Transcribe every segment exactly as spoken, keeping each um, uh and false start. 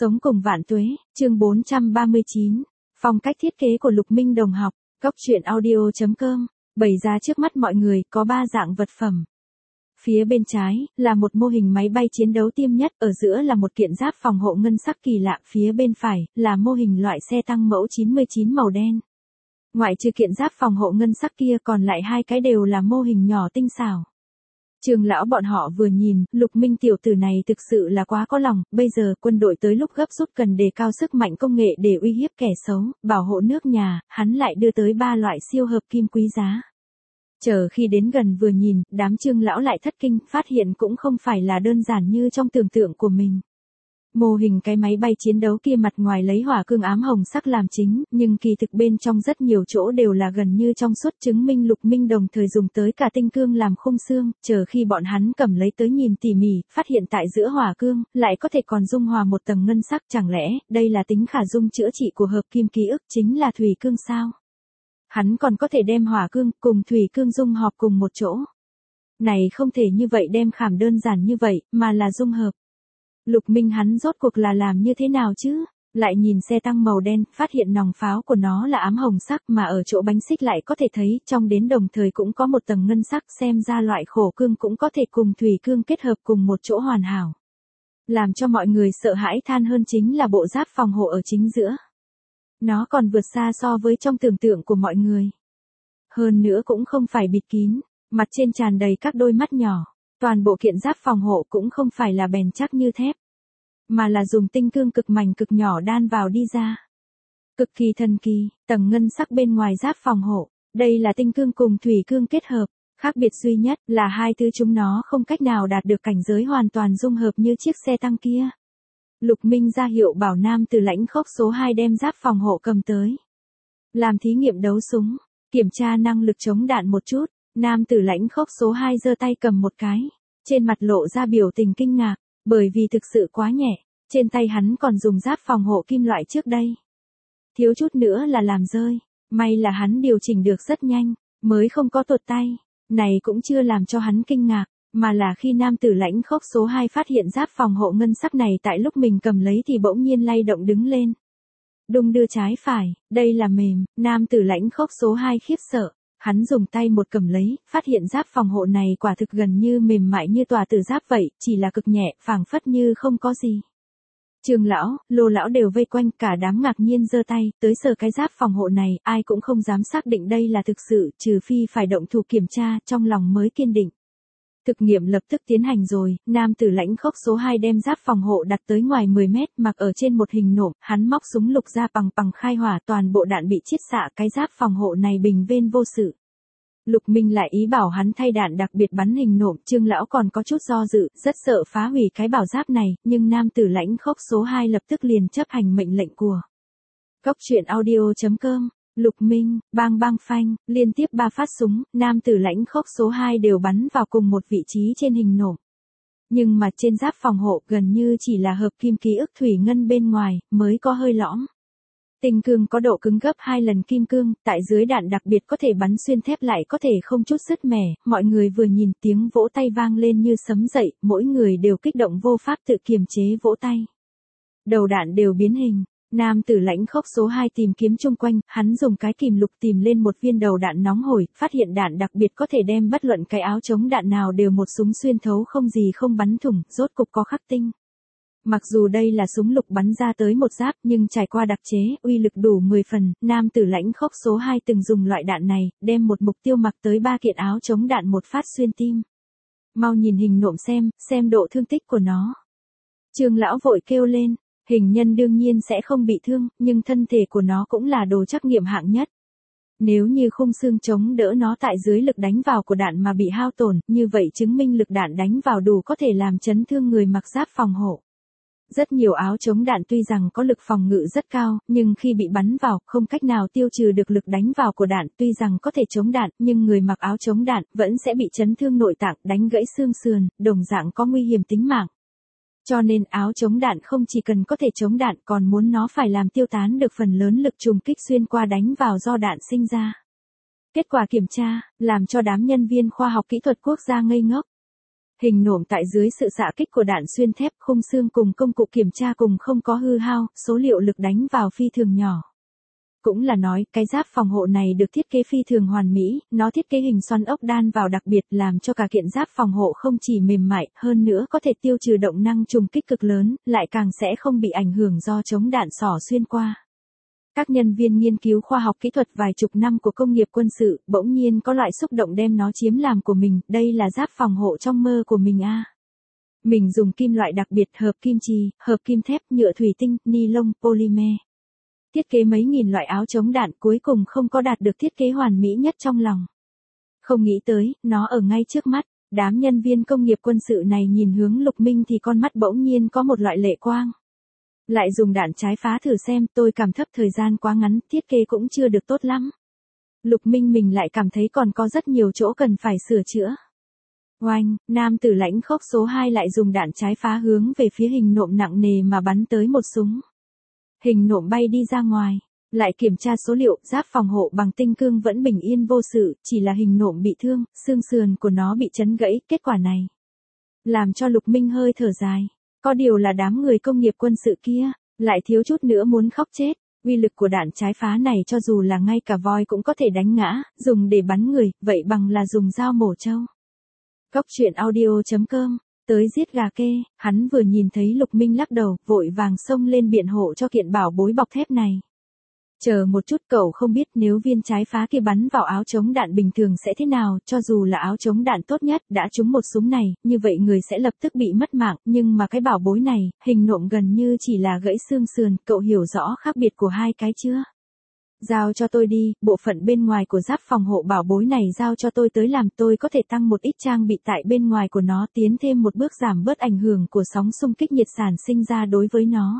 Sống cùng vạn tuế, chương bốn trăm ba mươi chín. Phong cách thiết kế của Lục Minh Đồng học, góc truyện audio chấm com, bày ra trước mắt mọi người có ba dạng vật phẩm. Phía bên trái là một mô hình máy bay chiến đấu tiêm nhất, ở giữa là một kiện giáp phòng hộ ngân sắc kỳ lạ, phía bên phải là mô hình loại xe tăng mẫu chín mươi chín màu đen. Ngoại trừ kiện giáp phòng hộ ngân sắc kia, còn lại hai cái đều là mô hình nhỏ tinh xảo. Trường lão bọn họ vừa nhìn, Lục Minh tiểu tử này thực sự là quá có lòng, bây giờ quân đội tới lúc gấp rút cần đề cao sức mạnh công nghệ để uy hiếp kẻ xấu, bảo hộ nước nhà, hắn lại đưa tới ba loại siêu hợp kim quý giá. Chờ khi đến gần vừa nhìn, đám Trương lão lại thất kinh, phát hiện cũng không phải là đơn giản như trong tưởng tượng của mình. Mô hình cái máy bay chiến đấu kia mặt ngoài lấy hỏa cương ám hồng sắc làm chính, nhưng kỳ thực bên trong rất nhiều chỗ đều là gần như trong suốt, chứng minh Lục Minh đồng thời dùng tới cả tinh cương làm khung xương. Chờ khi bọn hắn cầm lấy tới nhìn tỉ mỉ, phát hiện tại giữa hỏa cương lại có thể còn dung hòa một tầng ngân sắc, chẳng lẽ đây là tính khả dung chữa trị của hợp kim ký ức, chính là thủy cương sao? Hắn còn có thể đem hỏa cương cùng thủy cương dung hợp cùng một chỗ. Này không thể như vậy đem khảm đơn giản như vậy, mà là dung hợp. Lục Minh hắn rốt cuộc là làm như thế nào chứ? Lại nhìn xe tăng màu đen, phát hiện nòng pháo của nó là ám hồng sắc, mà ở chỗ bánh xích lại có thể thấy trong đến đồng thời cũng có một tầng ngân sắc, xem ra loại khổ cương cũng có thể cùng thủy cương kết hợp cùng một chỗ hoàn hảo. Làm cho mọi người sợ hãi than hơn chính là bộ giáp phòng hộ ở chính giữa. Nó còn vượt xa so với trong tưởng tượng của mọi người. Hơn nữa cũng không phải bịt kín, mặt trên tràn đầy các đôi mắt nhỏ. Toàn bộ kiện giáp phòng hộ cũng không phải là bền chắc như thép, mà là dùng tinh cương cực mảnh cực nhỏ đan vào đi ra. Cực kỳ thần kỳ, tầng ngân sắc bên ngoài giáp phòng hộ, đây là tinh cương cùng thủy cương kết hợp, khác biệt duy nhất là hai thứ chúng nó không cách nào đạt được cảnh giới hoàn toàn dung hợp như chiếc xe tăng kia. Lục Minh ra hiệu bảo nam từ lãnh khốc số hai đem giáp phòng hộ cầm tới. Làm thí nghiệm đấu súng, kiểm tra năng lực chống đạn một chút. Nam tử lãnh khốc số hai giơ tay cầm một cái, trên mặt lộ ra biểu tình kinh ngạc, bởi vì thực sự quá nhẹ, trên tay hắn còn dùng giáp phòng hộ kim loại trước đây. Thiếu chút nữa là làm rơi, may là hắn điều chỉnh được rất nhanh, mới không có tuột tay, này cũng chưa làm cho hắn kinh ngạc, mà là khi nam tử lãnh khốc số hai phát hiện giáp phòng hộ ngân sắc này tại lúc mình cầm lấy thì bỗng nhiên lay động đứng lên. Đung đưa trái phải, đây là mềm, nam tử lãnh khốc số hai khiếp sợ. Hắn dùng tay một cầm lấy, phát hiện giáp phòng hộ này quả thực gần như mềm mại như tòa tử giáp vậy, chỉ là cực nhẹ, phảng phất như không có gì. Trường lão, Lô lão đều vây quanh, cả đám ngạc nhiên giơ tay, tới sờ cái giáp phòng hộ này, ai cũng không dám xác định đây là thực sự, trừ phi phải động thủ kiểm tra, trong lòng mới kiên định. Thực nghiệm lập tức tiến hành rồi, nam tử lãnh khốc số hai đem giáp phòng hộ đặt tới ngoài mười mét, mặc ở trên một hình nộm, hắn móc súng lục ra bằng bằng khai hỏa, toàn bộ đạn bị chiết xạ, cái giáp phòng hộ này bình vên vô sự. Lục Minh lại ý bảo hắn thay đạn đặc biệt bắn hình nộm, Trương lão còn có chút do dự, rất sợ phá hủy cái bảo giáp này, nhưng nam tử lãnh khốc số hai lập tức liền chấp hành mệnh lệnh của. Góc truyện audio chấm com. Lục Minh, bang bang phanh, liên tiếp ba phát súng, nam tử lãnh khốc số hai đều bắn vào cùng một vị trí trên hình nộm. Nhưng mà trên giáp phòng hộ gần như chỉ là hợp kim ký ức thủy ngân bên ngoài, mới có hơi lõm. Tinh cương có độ cứng gấp hai lần kim cương, tại dưới đạn đặc biệt có thể bắn xuyên thép lại có thể không chút sứt mẻ, mọi người vừa nhìn tiếng vỗ tay vang lên như sấm dậy, mỗi người đều kích động vô pháp tự kiềm chế vỗ tay. Đầu đạn đều biến hình. Nam tử lãnh khốc số hai tìm kiếm chung quanh, hắn dùng cái kìm lục tìm lên một viên đầu đạn nóng hổi, phát hiện đạn đặc biệt có thể đem bất luận cái áo chống đạn nào đều một súng xuyên thấu không gì không bắn thủng, rốt cục có khắc tinh. Mặc dù đây là súng lục bắn ra tới một giáp nhưng trải qua đặc chế, uy lực đủ mười phần, nam tử lãnh khốc số hai từng dùng loại đạn này, đem một mục tiêu mặc tới ba kiện áo chống đạn một phát xuyên tim. Mau nhìn hình nộm xem, xem độ thương tích của nó. Trương lão vội kêu lên. Hình nhân đương nhiên sẽ không bị thương, nhưng thân thể của nó cũng là đồ trắc nghiệm hạng nhất. Nếu như khung xương chống đỡ nó tại dưới lực đánh vào của đạn mà bị hao tổn, như vậy chứng minh lực đạn đánh vào đủ có thể làm chấn thương người mặc giáp phòng hộ. Rất nhiều áo chống đạn tuy rằng có lực phòng ngự rất cao, nhưng khi bị bắn vào, không cách nào tiêu trừ được lực đánh vào của đạn, tuy rằng có thể chống đạn, nhưng người mặc áo chống đạn vẫn sẽ bị chấn thương nội tạng, đánh gãy xương sườn, đồng dạng có nguy hiểm tính mạng. Cho nên áo chống đạn không chỉ cần có thể chống đạn còn muốn nó phải làm tiêu tán được phần lớn lực trùng kích xuyên qua đánh vào do đạn sinh ra. Kết quả kiểm tra, làm cho đám nhân viên khoa học kỹ thuật quốc gia ngây ngốc. Hình nộm tại dưới sự xạ kích của đạn xuyên thép, khung xương cùng công cụ kiểm tra cùng không có hư hao, số liệu lực đánh vào phi thường nhỏ. Cũng là nói, cái giáp phòng hộ này được thiết kế phi thường hoàn mỹ, nó thiết kế hình xoắn ốc đan vào đặc biệt làm cho cả kiện giáp phòng hộ không chỉ mềm mại, hơn nữa có thể tiêu trừ động năng trùng kích cực lớn, lại càng sẽ không bị ảnh hưởng do chống đạn xỏ xuyên qua. Các nhân viên nghiên cứu khoa học kỹ thuật vài chục năm của công nghiệp quân sự, bỗng nhiên có loại xúc động đem nó chiếm làm của mình, đây là giáp phòng hộ trong mơ của mình a. À. Mình dùng kim loại đặc biệt, hợp kim chì, hợp kim thép, nhựa thủy tinh, ni lông, polymer. Thiết kế mấy nghìn loại áo chống đạn, cuối cùng không có đạt được thiết kế hoàn mỹ nhất trong lòng. Không nghĩ tới, nó ở ngay trước mắt, đám nhân viên công nghiệp quân sự này nhìn hướng Lục Minh thì con mắt bỗng nhiên có một loại lệ quang. Lại dùng đạn trái phá thử xem, tôi cảm thấp thời gian quá ngắn, thiết kế cũng chưa được tốt lắm. Lục Minh mình lại cảm thấy còn có rất nhiều chỗ cần phải sửa chữa. Oanh, nam tử lãnh khốc số hai lại dùng đạn trái phá hướng về phía hình nộm nặng nề mà bắn tới một súng. Hình nộm bay đi ra ngoài, lại kiểm tra số liệu, giáp phòng hộ bằng tinh cương vẫn bình yên vô sự, chỉ là hình nộm bị thương, xương sườn của nó bị chấn gãy, kết quả này làm cho Lục Minh hơi thở dài. Có điều là đám người công nghiệp quân sự kia, lại thiếu chút nữa muốn khóc chết, uy lực của đạn trái phá này cho dù là ngay cả voi cũng có thể đánh ngã, dùng để bắn người, vậy bằng là dùng dao mổ trâu. Cốc truyện audio chấm com, tới giết gà kê, hắn vừa nhìn thấy Lục Minh lắc đầu, vội vàng xông lên biện hộ cho kiện bảo bối bọc thép này. Chờ một chút, cậu không biết nếu viên trái phá kia bắn vào áo chống đạn bình thường sẽ thế nào, cho dù là áo chống đạn tốt nhất đã trúng một súng này, như vậy người sẽ lập tức bị mất mạng, nhưng mà cái bảo bối này, hình nộm gần như chỉ là gãy xương sườn, cậu hiểu rõ khác biệt của hai cái chưa? Giao cho tôi đi, bộ phận bên ngoài của giáp phòng hộ bảo bối này giao cho tôi tới làm, tôi có thể tăng một ít trang bị tại bên ngoài của nó, tiến thêm một bước giảm bớt ảnh hưởng của sóng xung kích nhiệt sản sinh ra đối với nó.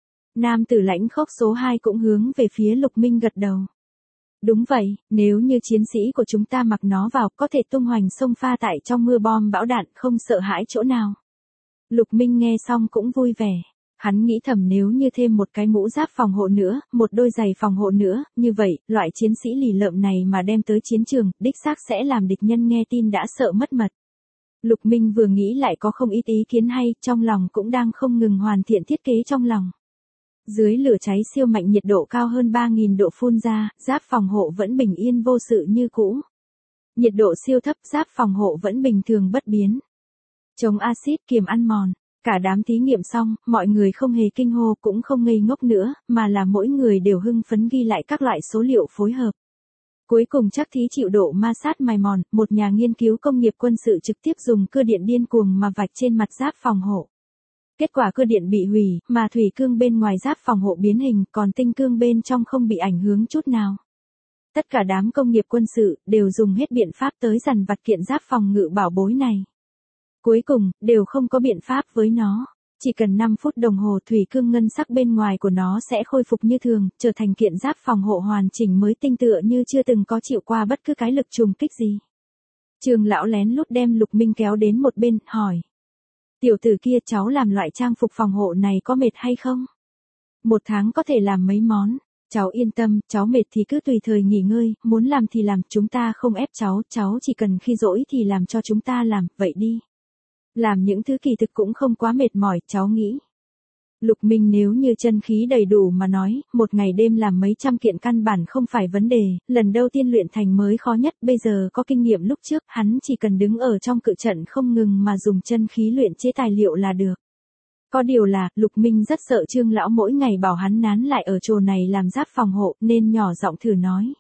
Nam tử lãnh khốc số hai cũng hướng về phía Lục Minh gật đầu. Đúng vậy, nếu như chiến sĩ của chúng ta mặc nó vào, có thể tung hoành sông pha tại trong mưa bom bão đạn, không sợ hãi chỗ nào. Lục Minh nghe xong cũng vui vẻ. Hắn nghĩ thầm nếu như thêm một cái mũ giáp phòng hộ nữa, một đôi giày phòng hộ nữa, như vậy, loại chiến sĩ lì lợm này mà đem tới chiến trường, đích xác sẽ làm địch nhân nghe tin đã sợ mất mật. Lục Minh vừa nghĩ lại có không ít ý kiến hay, trong lòng cũng đang không ngừng hoàn thiện thiết kế trong lòng. Dưới lửa cháy siêu mạnh nhiệt độ cao hơn ba nghìn độ phun ra, giáp phòng hộ vẫn bình yên vô sự như cũ. Nhiệt độ siêu thấp, giáp phòng hộ vẫn bình thường bất biến. Chống axit kiềm ăn mòn. Cả đám thí nghiệm xong, mọi người không hề kinh hô cũng không ngây ngốc nữa, mà là mỗi người đều hưng phấn ghi lại các loại số liệu phối hợp. Cuối cùng chắc thí chịu độ ma sát mài mòn, một nhà nghiên cứu công nghiệp quân sự trực tiếp dùng cưa điện điên cuồng mà vạch trên mặt giáp phòng hộ. Kết quả cưa điện bị hủy, mà thủy cương bên ngoài giáp phòng hộ biến hình, còn tinh cương bên trong không bị ảnh hưởng chút nào. Tất cả đám công nghiệp quân sự đều dùng hết biện pháp tới dằn vặt kiện giáp phòng ngự bảo bối này. Cuối cùng, đều không có biện pháp với nó. Chỉ cần năm phút đồng hồ thủy cương ngân sắc bên ngoài của nó sẽ khôi phục như thường, trở thành kiện giáp phòng hộ hoàn chỉnh mới tinh tựa như chưa từng có chịu qua bất cứ cái lực trùng kích gì. Trường lão lén lút đem Lục Minh kéo đến một bên, hỏi. Tiểu tử kia, cháu làm loại trang phục phòng hộ này có mệt hay không? Một tháng có thể làm mấy món. Cháu yên tâm, cháu mệt thì cứ tùy thời nghỉ ngơi, muốn làm thì làm, chúng ta không ép cháu, cháu chỉ cần khi rỗi thì làm cho chúng ta làm, vậy đi. Làm những thứ kỳ thực cũng không quá mệt mỏi, cháu nghĩ. Lục Minh nếu như chân khí đầy đủ mà nói, một ngày đêm làm mấy trăm kiện căn bản không phải vấn đề, lần đầu tiên luyện thành mới khó nhất, bây giờ có kinh nghiệm lúc trước, hắn chỉ cần đứng ở trong cự trận không ngừng mà dùng chân khí luyện chế tài liệu là được. Có điều là, Lục Minh rất sợ Trương lão mỗi ngày bảo hắn nán lại ở chỗ này làm giáp phòng hộ, nên nhỏ giọng thử nói.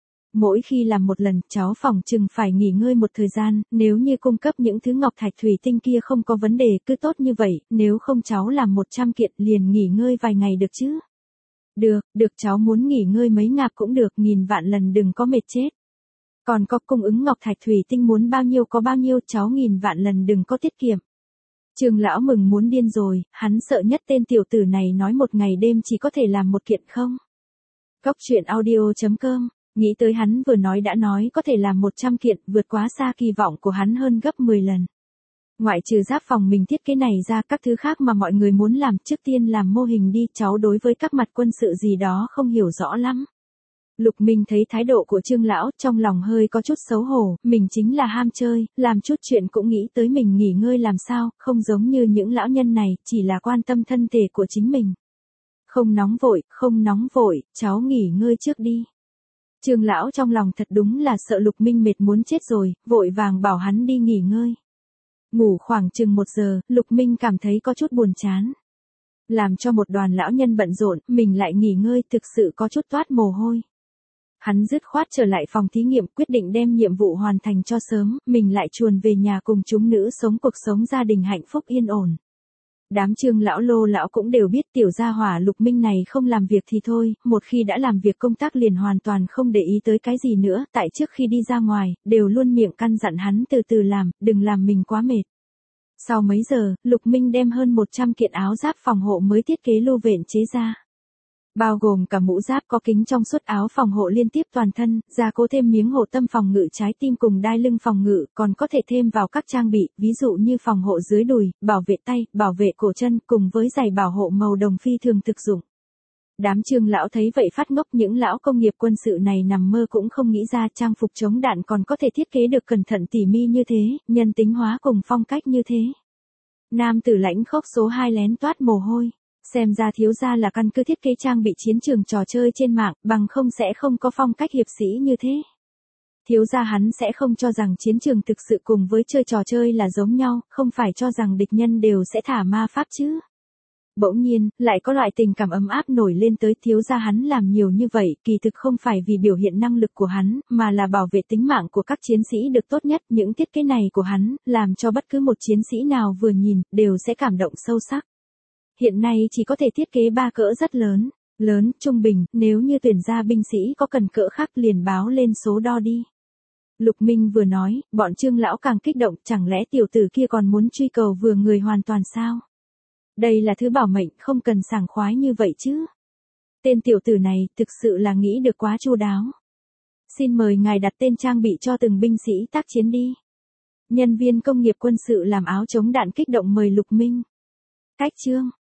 Mỗi khi làm một lần, cháu phòng chừng phải nghỉ ngơi một thời gian, nếu như cung cấp những thứ ngọc thạch thủy tinh kia không có vấn đề cứ tốt như vậy, nếu không cháu làm một trăm kiện liền nghỉ ngơi vài ngày được chứ. Được, được cháu muốn nghỉ ngơi mấy ngạp cũng được, nghìn vạn lần đừng có mệt chết. Còn có cung ứng ngọc thạch thủy tinh muốn bao nhiêu có bao nhiêu, cháu nghìn vạn lần đừng có tiết kiệm. Trương lão mừng muốn điên rồi, hắn sợ nhất tên tiểu tử này nói một ngày đêm chỉ có thể làm một kiện không. Cốc truyện audio chấm com. Nghĩ tới hắn vừa nói đã nói có thể làm một trăm kiện, vượt quá xa kỳ vọng của hắn hơn gấp mười lần. Ngoại trừ giáp phòng mình thiết kế này ra, các thứ khác mà mọi người muốn làm, trước tiên làm mô hình đi, cháu đối với các mặt quân sự gì đó không hiểu rõ lắm. Lục Minh thấy thái độ của Trương lão, trong lòng hơi có chút xấu hổ, mình chính là ham chơi, làm chút chuyện cũng nghĩ tới mình nghỉ ngơi làm sao, không giống như những lão nhân này, chỉ là quan tâm thân thể của chính mình. Không nóng vội, không nóng vội, cháu nghỉ ngơi trước đi. Trương lão trong lòng thật đúng là sợ Lục Minh mệt muốn chết rồi, vội vàng bảo hắn đi nghỉ ngơi. Ngủ khoảng chừng một giờ, Lục Minh cảm thấy có chút buồn chán. Làm cho một đoàn lão nhân bận rộn, mình lại nghỉ ngơi thực sự có chút toát mồ hôi. Hắn dứt khoát trở lại phòng thí nghiệm, quyết định đem nhiệm vụ hoàn thành cho sớm, mình lại chuồn về nhà cùng chúng nữ sống cuộc sống gia đình hạnh phúc yên ổn. Đám Trương lão Lô lão cũng đều biết tiểu gia hỏa Lục Minh này không làm việc thì thôi, một khi đã làm việc công tác liền hoàn toàn không để ý tới cái gì nữa, tại trước khi đi ra ngoài, đều luôn miệng căn dặn hắn từ từ làm, đừng làm mình quá mệt. Sau mấy giờ, Lục Minh đem hơn một trăm kiện áo giáp phòng hộ mới thiết kế lưu vện chế ra. Bao gồm cả mũ giáp có kính trong suốt, áo phòng hộ liên tiếp toàn thân, gia cố thêm miếng hộ tâm phòng ngự trái tim cùng đai lưng phòng ngự, còn có thể thêm vào các trang bị, ví dụ như phòng hộ dưới đùi, bảo vệ tay, bảo vệ cổ chân, cùng với giày bảo hộ màu đồng phi thường thực dụng. Đám Trương lão thấy vậy phát ngốc, những lão công nghiệp quân sự này nằm mơ cũng không nghĩ ra trang phục chống đạn còn có thể thiết kế được cẩn thận tỉ mi như thế, nhân tính hóa cùng phong cách như thế. Nam tử lãnh khốc số hai lén toát mồ hôi. Xem ra thiếu gia là căn cứ thiết kế trang bị chiến trường trò chơi trên mạng, bằng không sẽ không có phong cách hiệp sĩ như thế. Thiếu gia hắn sẽ không cho rằng chiến trường thực sự cùng với chơi trò chơi là giống nhau, không phải cho rằng địch nhân đều sẽ thả ma pháp chứ. Bỗng nhiên, lại có loại tình cảm ấm áp nổi lên tới, thiếu gia hắn làm nhiều như vậy, kỳ thực không phải vì biểu hiện năng lực của hắn, mà là bảo vệ tính mạng của các chiến sĩ được tốt nhất. Những thiết kế này của hắn, làm cho bất cứ một chiến sĩ nào vừa nhìn, đều sẽ cảm động sâu sắc. Hiện nay chỉ có thể thiết kế ba cỡ rất lớn, lớn, trung bình, nếu như tuyển ra binh sĩ có cần cỡ khác liền báo lên số đo đi. Lục Minh vừa nói, bọn Trương lão càng kích động, chẳng lẽ tiểu tử kia còn muốn truy cầu vừa người hoàn toàn sao? Đây là thứ bảo mệnh, không cần sảng khoái như vậy chứ. Tên tiểu tử này, thực sự là nghĩ được quá chu đáo. Xin mời ngài đặt tên trang bị cho từng binh sĩ tác chiến đi. Nhân viên công nghiệp quân sự làm áo chống đạn kích động mời Lục Minh. Cách chương